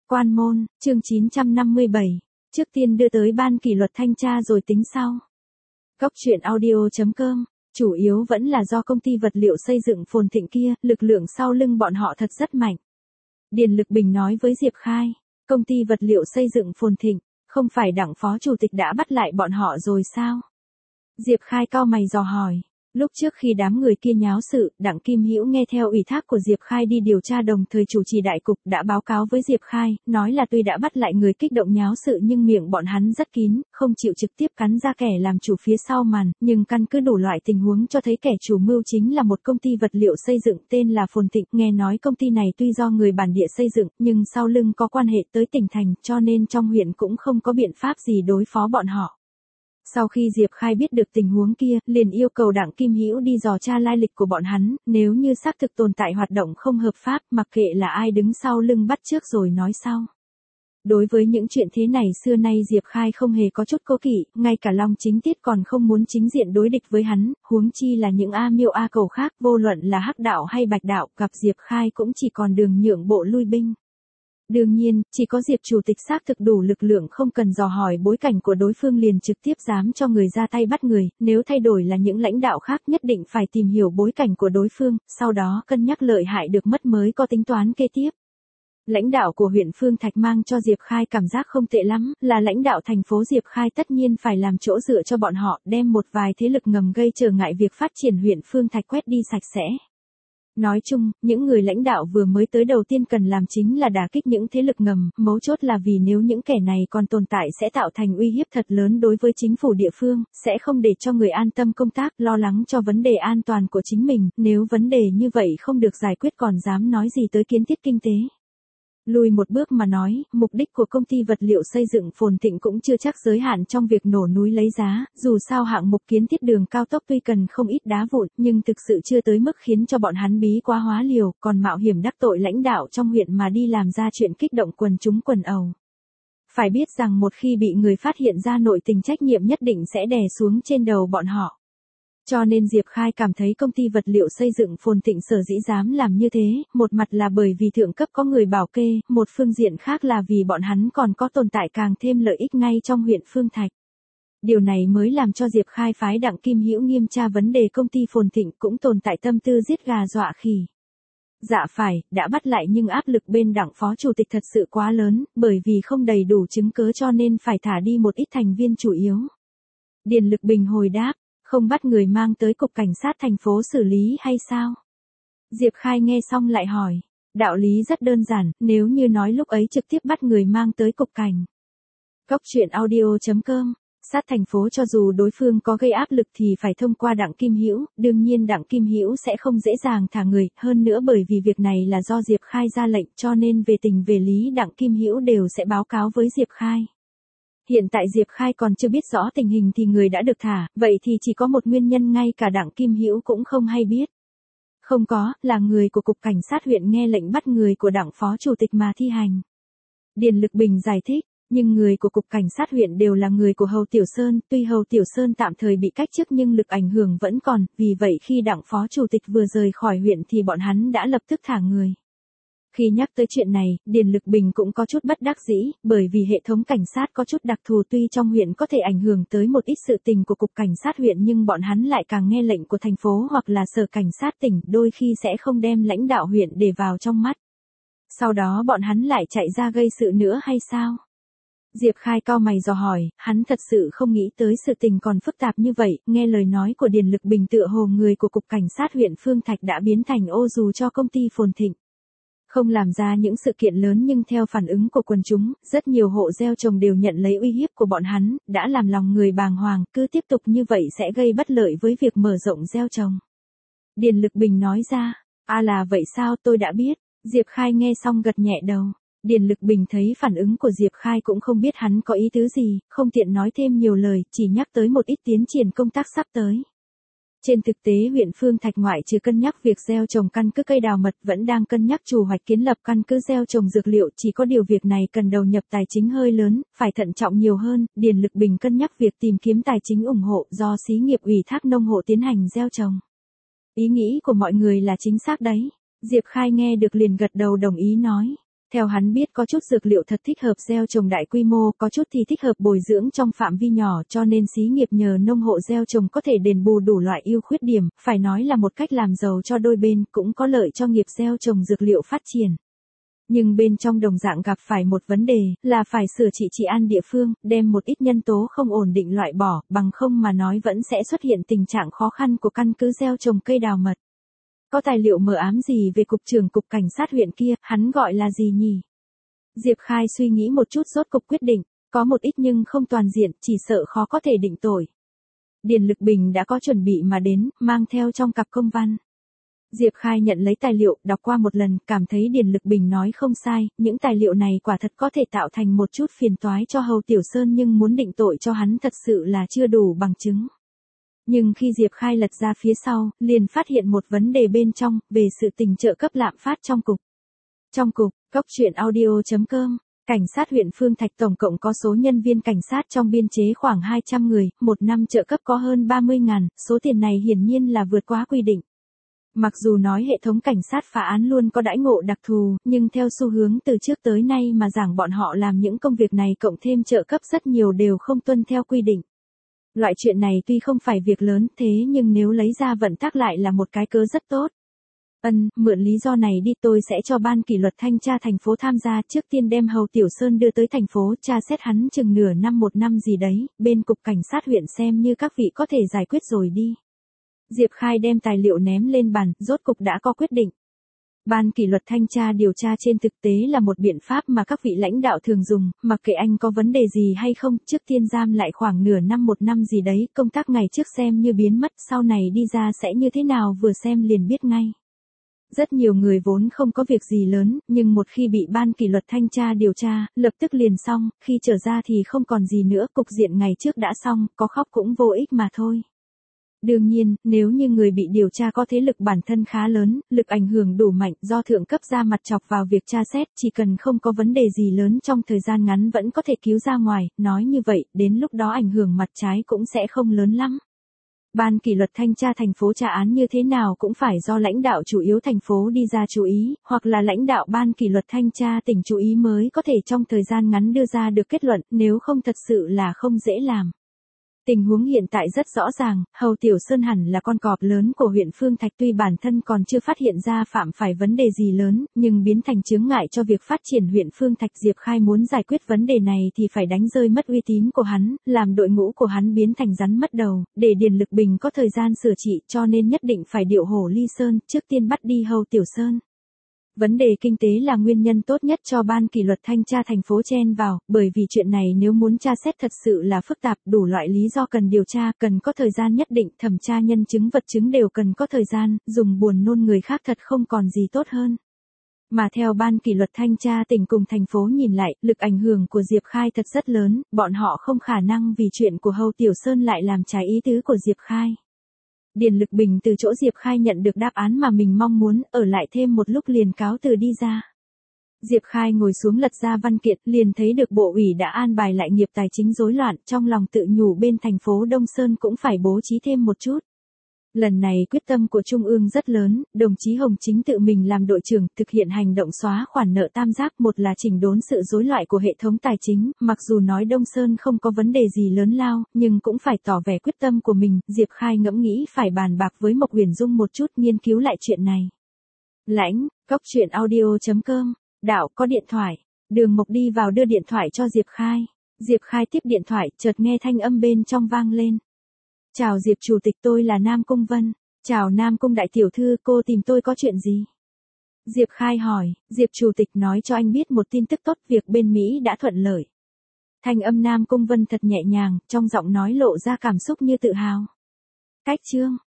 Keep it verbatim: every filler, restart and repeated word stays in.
Quan môn, chương chín trăm năm mươi bảy. Trước tiên đưa tới ban kỷ luật thanh tra rồi tính sau. Góc truyện audio chấm com, chủ yếu vẫn là do công ty vật liệu xây dựng Phồn Thịnh kia, lực lượng sau lưng bọn họ thật rất mạnh. Điền Lực Bình nói với Diệp Khai, công ty vật liệu xây dựng Phồn Thịnh, không phải Đặng phó chủ tịch đã bắt lại bọn họ rồi sao? Diệp Khai cau mày dò hỏi. Lúc trước khi đám người kia nháo sự, Đặng Kim Hữu nghe theo ủy thác của Diệp Khai đi điều tra, đồng thời chủ trì đại cục đã báo cáo với Diệp Khai, nói là tuy đã bắt lại người kích động nháo sự nhưng miệng bọn hắn rất kín, không chịu trực tiếp cắn ra kẻ làm chủ phía sau màn, nhưng căn cứ đủ loại tình huống cho thấy kẻ chủ mưu chính là một công ty vật liệu xây dựng tên là Phồn Thịnh. Nghe nói công ty này tuy do người bản địa xây dựng, nhưng sau lưng có quan hệ tới tỉnh thành, cho nên trong huyện cũng không có biện pháp gì đối phó bọn họ. Sau khi Diệp Khai biết được tình huống kia, liền yêu cầu Đặng Kim Hữu đi dò tra lai lịch của bọn hắn, nếu như xác thực tồn tại hoạt động không hợp pháp, mặc kệ là ai đứng sau lưng bắt trước rồi nói sau. Đối với những chuyện thế này xưa nay Diệp Khai không hề có chút cố kỵ, ngay cả Long Chính Tiết còn không muốn chính diện đối địch với hắn, huống chi là những A Miêu A Cầu khác, vô luận là Hắc đạo hay Bạch đạo, gặp Diệp Khai cũng chỉ còn đường nhượng bộ lui binh. Đương nhiên, chỉ có Diệp chủ tịch xác thực đủ lực lượng, không cần dò hỏi bối cảnh của đối phương liền trực tiếp dám cho người ra tay bắt người, nếu thay đổi là những lãnh đạo khác nhất định phải tìm hiểu bối cảnh của đối phương, sau đó cân nhắc lợi hại được mất mới có tính toán kế tiếp. Lãnh đạo của huyện Phương Thạch mang cho Diệp Khai cảm giác không tệ lắm, là lãnh đạo thành phố Diệp Khai tất nhiên phải làm chỗ dựa cho bọn họ, đem một vài thế lực ngầm gây trở ngại việc phát triển huyện Phương Thạch quét đi sạch sẽ. Nói chung, những người lãnh đạo vừa mới tới đầu tiên cần làm chính là đả kích những thế lực ngầm, mấu chốt là vì nếu những kẻ này còn tồn tại sẽ tạo thành uy hiếp thật lớn đối với chính phủ địa phương, sẽ không để cho người an tâm công tác, lo lắng cho vấn đề an toàn của chính mình, nếu vấn đề như vậy không được giải quyết còn dám nói gì tới kiến thiết kinh tế. Lùi một bước mà nói, mục đích của công ty vật liệu xây dựng Phồn Thịnh cũng chưa chắc giới hạn trong việc nổ núi lấy giá, dù sao hạng mục kiến thiết đường cao tốc tuy cần không ít đá vụn, nhưng thực sự chưa tới mức khiến cho bọn hắn bí quá hóa liều, còn mạo hiểm đắc tội lãnh đạo trong huyện mà đi làm ra chuyện kích động quần chúng quần ầu. Phải biết rằng một khi bị người phát hiện ra nội tình, trách nhiệm nhất định sẽ đè xuống trên đầu bọn họ. Cho nên Diệp Khai cảm thấy công ty vật liệu xây dựng Phồn Thịnh sở dĩ dám làm như thế, một mặt là bởi vì thượng cấp có người bảo kê, một phương diện khác là vì bọn hắn còn có tồn tại càng thêm lợi ích ngay trong huyện Phương Thạch. Điều này mới làm cho Diệp Khai phái Đặng Kim Hữu nghiêm tra vấn đề công ty Phồn Thịnh, cũng tồn tại tâm tư giết gà dọa khỉ. Dạ phải, đã bắt lại nhưng áp lực bên Đặng phó chủ tịch thật sự quá lớn, bởi vì không đầy đủ chứng cớ cho nên phải thả đi một ít thành viên chủ yếu. Điền Lực Bình hồi đáp. Không bắt người mang tới cục cảnh sát thành phố xử lý hay sao? Diệp Khai nghe xong lại hỏi. Đạo lý rất đơn giản, nếu như nói lúc ấy trực tiếp bắt người mang tới cục cảnh. Góc truyện audio chấm com, sát thành phố cho dù đối phương có gây áp lực thì phải thông qua Đặng Kim Hữu, đương nhiên Đặng Kim Hữu sẽ không dễ dàng thả người, hơn nữa bởi vì việc này là do Diệp Khai ra lệnh cho nên về tình về lý Đặng Kim Hữu đều sẽ báo cáo với Diệp Khai. Hiện tại Diệp Khai còn chưa biết rõ tình hình thì người đã được thả, vậy thì chỉ có một nguyên nhân ngay cả Đặng Kim Hữu cũng không hay biết. Không có, là người của Cục Cảnh sát huyện nghe lệnh bắt người của Đặng phó chủ tịch mà thi hành. Điền Lực Bình giải thích, nhưng người của Cục Cảnh sát huyện đều là người của Hầu Tiểu Sơn, tuy Hầu Tiểu Sơn tạm thời bị cách chức nhưng lực ảnh hưởng vẫn còn, vì vậy khi Đặng phó chủ tịch vừa rời khỏi huyện thì bọn hắn đã lập tức thả người. Khi nhắc tới chuyện này, Điền Lực Bình cũng có chút bất đắc dĩ, bởi vì hệ thống cảnh sát có chút đặc thù, tuy trong huyện có thể ảnh hưởng tới một ít sự tình của Cục Cảnh sát huyện nhưng bọn hắn lại càng nghe lệnh của thành phố hoặc là Sở Cảnh sát tỉnh, đôi khi sẽ không đem lãnh đạo huyện để vào trong mắt. Sau đó bọn hắn lại chạy ra gây sự nữa hay sao? Diệp Khai cau mày dò hỏi, hắn thật sự không nghĩ tới sự tình còn phức tạp như vậy, nghe lời nói của Điền Lực Bình tựa hồ người của Cục Cảnh sát huyện Phương Thạch đã biến thành ô dù cho công ty Phồn Thịnh. Không làm ra những sự kiện lớn nhưng theo phản ứng của quần chúng, rất nhiều hộ gieo trồng đều nhận lấy uy hiếp của bọn hắn, đã làm lòng người bàng hoàng, cứ tiếp tục như vậy sẽ gây bất lợi với việc mở rộng gieo trồng. Điền Lực Bình nói ra, à là vậy sao, tôi đã biết. Diệp Khai nghe xong gật nhẹ đầu. Điền Lực Bình thấy phản ứng của Diệp Khai cũng không biết hắn có ý tứ gì, không tiện nói thêm nhiều lời, chỉ nhắc tới một ít tiến triển công tác sắp tới. Trên thực tế huyện Phương Thạch ngoại trừ cân nhắc việc gieo trồng căn cứ cây đào mật vẫn đang cân nhắc chủ hoạch kiến lập căn cứ gieo trồng dược liệu, chỉ có điều việc này cần đầu nhập tài chính hơi lớn, phải thận trọng nhiều hơn. Điền Lực Bình cân nhắc việc tìm kiếm tài chính ủng hộ do xí nghiệp ủy thác nông hộ tiến hành gieo trồng. Ý nghĩ của mọi người là chính xác đấy. Diệp Khai nghe được liền gật đầu đồng ý nói. Theo hắn biết có chút dược liệu thật thích hợp gieo trồng đại quy mô, có chút thì thích hợp bồi dưỡng trong phạm vi nhỏ, cho nên xí nghiệp nhờ nông hộ gieo trồng có thể đền bù đủ loại ưu khuyết điểm, phải nói là một cách làm giàu cho đôi bên, cũng có lợi cho nghiệp gieo trồng dược liệu phát triển. Nhưng bên trong đồng dạng gặp phải một vấn đề, là phải sửa trị trị an địa phương, đem một ít nhân tố không ổn định loại bỏ, bằng không mà nói vẫn sẽ xuất hiện tình trạng khó khăn của căn cứ gieo trồng cây đào mật. Có tài liệu mờ ám gì về cục trưởng cục cảnh sát huyện kia, hắn gọi là gì nhỉ? Diệp Khai suy nghĩ một chút rốt cục quyết định, có một ít nhưng không toàn diện, chỉ sợ khó có thể định tội. Điền Lực Bình đã có chuẩn bị mà đến, mang theo trong cặp công văn. Diệp Khai nhận lấy tài liệu, đọc qua một lần, cảm thấy Điền Lực Bình nói không sai, những tài liệu này quả thật có thể tạo thành một chút phiền toái cho Hầu Tiểu Sơn nhưng muốn định tội cho hắn thật sự là chưa đủ bằng chứng. Nhưng khi Diệp Khai lật ra phía sau, liền phát hiện một vấn đề bên trong, về sự tình trợ cấp lạm phát trong cục. Trong cục, cốc truyện audio chấm com, cảnh sát huyện Phương Thạch tổng cộng có số nhân viên cảnh sát trong biên chế khoảng hai trăm người, một năm trợ cấp có hơn ba mươi ngàn, số tiền này hiển nhiên là vượt quá quy định. Mặc dù nói hệ thống cảnh sát phá án luôn có đãi ngộ đặc thù, nhưng theo xu hướng từ trước tới nay mà giảng bọn họ làm những công việc này cộng thêm trợ cấp rất nhiều đều không tuân theo quy định. Loại chuyện này tuy không phải việc lớn thế nhưng nếu lấy ra vận tắc lại là một cái cớ rất tốt. Ân, mượn lý do này đi tôi sẽ cho ban kỷ luật thanh tra thành phố tham gia trước tiên đem Hầu Tiểu Sơn đưa tới thành phố tra xét hắn chừng nửa năm một năm gì đấy, bên cục cảnh sát huyện xem như các vị có thể giải quyết rồi đi. Diệp Khai đem tài liệu ném lên bàn, rốt cục đã có quyết định. Ban kỷ luật thanh tra điều tra trên thực tế là một biện pháp mà các vị lãnh đạo thường dùng, mặc kệ anh có vấn đề gì hay không, trước tiên giam lại khoảng nửa năm một năm gì đấy, công tác ngày trước xem như biến mất, sau này đi ra sẽ như thế nào vừa xem liền biết ngay. Rất nhiều người vốn không có việc gì lớn, nhưng một khi bị ban kỷ luật thanh tra điều tra, lập tức liền xong, khi trở ra thì không còn gì nữa, cục diện ngày trước đã xong, có khóc cũng vô ích mà thôi. Đương nhiên, nếu như người bị điều tra có thế lực bản thân khá lớn, lực ảnh hưởng đủ mạnh do thượng cấp ra mặt chọc vào việc tra xét, chỉ cần không có vấn đề gì lớn trong thời gian ngắn vẫn có thể cứu ra ngoài, nói như vậy, đến lúc đó ảnh hưởng mặt trái cũng sẽ không lớn lắm. Ban kỷ luật thanh tra thành phố tra án như thế nào cũng phải do lãnh đạo chủ yếu thành phố đi ra chú ý, hoặc là lãnh đạo ban kỷ luật thanh tra tỉnh chú ý mới có thể trong thời gian ngắn đưa ra được kết luận, nếu không thật sự là không dễ làm. Tình huống hiện tại rất rõ ràng, Hầu Tiểu Sơn hẳn là con cọp lớn của huyện Phương Thạch tuy bản thân còn chưa phát hiện ra phạm phải vấn đề gì lớn, nhưng biến thành chướng ngại cho việc phát triển huyện Phương Thạch. Diệp Khai muốn giải quyết vấn đề này thì phải đánh rơi mất uy tín của hắn, làm đội ngũ của hắn biến thành rắn mất đầu, để Điền Lực Bình có thời gian sửa trị cho nên nhất định phải điệu hổ ly sơn, trước tiên bắt đi Hầu Tiểu Sơn. Vấn đề kinh tế là nguyên nhân tốt nhất cho ban kỷ luật thanh tra thành phố chen vào, bởi vì chuyện này nếu muốn tra xét thật sự là phức tạp, đủ loại lý do cần điều tra, cần có thời gian nhất định, thẩm tra nhân chứng vật chứng đều cần có thời gian, dùng buồn nôn người khác thật không còn gì tốt hơn. Mà theo ban kỷ luật thanh tra tỉnh cùng thành phố nhìn lại, lực ảnh hưởng của Diệp Khai thật rất lớn, bọn họ không khả năng vì chuyện của Hầu Tiểu Sơn lại làm trái ý tứ của Diệp Khai. Điền Lực Bình từ chỗ Diệp Khai nhận được đáp án mà mình mong muốn, ở lại thêm một lúc liền cáo từ đi ra. Diệp Khai ngồi xuống lật ra văn kiện, liền thấy được bộ ủy đã an bài lại nghiệp tài chính rối loạn, trong lòng tự nhủ bên thành phố Đông Sơn cũng phải bố trí thêm một chút. Lần này quyết tâm của Trung ương rất lớn, đồng chí Hồng Chính tự mình làm đội trưởng, thực hiện hành động xóa khoản nợ tam giác, một là chỉnh đốn sự rối loạn của hệ thống tài chính, mặc dù nói Đông Sơn không có vấn đề gì lớn lao, nhưng cũng phải tỏ vẻ quyết tâm của mình. Diệp Khai ngẫm nghĩ phải bàn bạc với Mộc Huyền Dung một chút, nghiên cứu lại chuyện này. Lãnh, cốc truyện audio chấm com, đạo có điện thoại, Đường Mộc đi vào đưa điện thoại cho Diệp Khai. Diệp Khai tiếp điện thoại, chợt nghe thanh âm bên trong vang lên. Chào Diệp Chủ tịch, tôi là Nam Cung Vân. Chào Nam Cung đại tiểu thư, cô tìm tôi có chuyện gì? Diệp Khai hỏi, Diệp Chủ tịch nói cho anh biết một tin tức tốt, việc bên Mỹ đã thuận lợi. Thanh âm Nam Cung Vân thật nhẹ nhàng, trong giọng nói lộ ra cảm xúc như tự hào. Cách chương,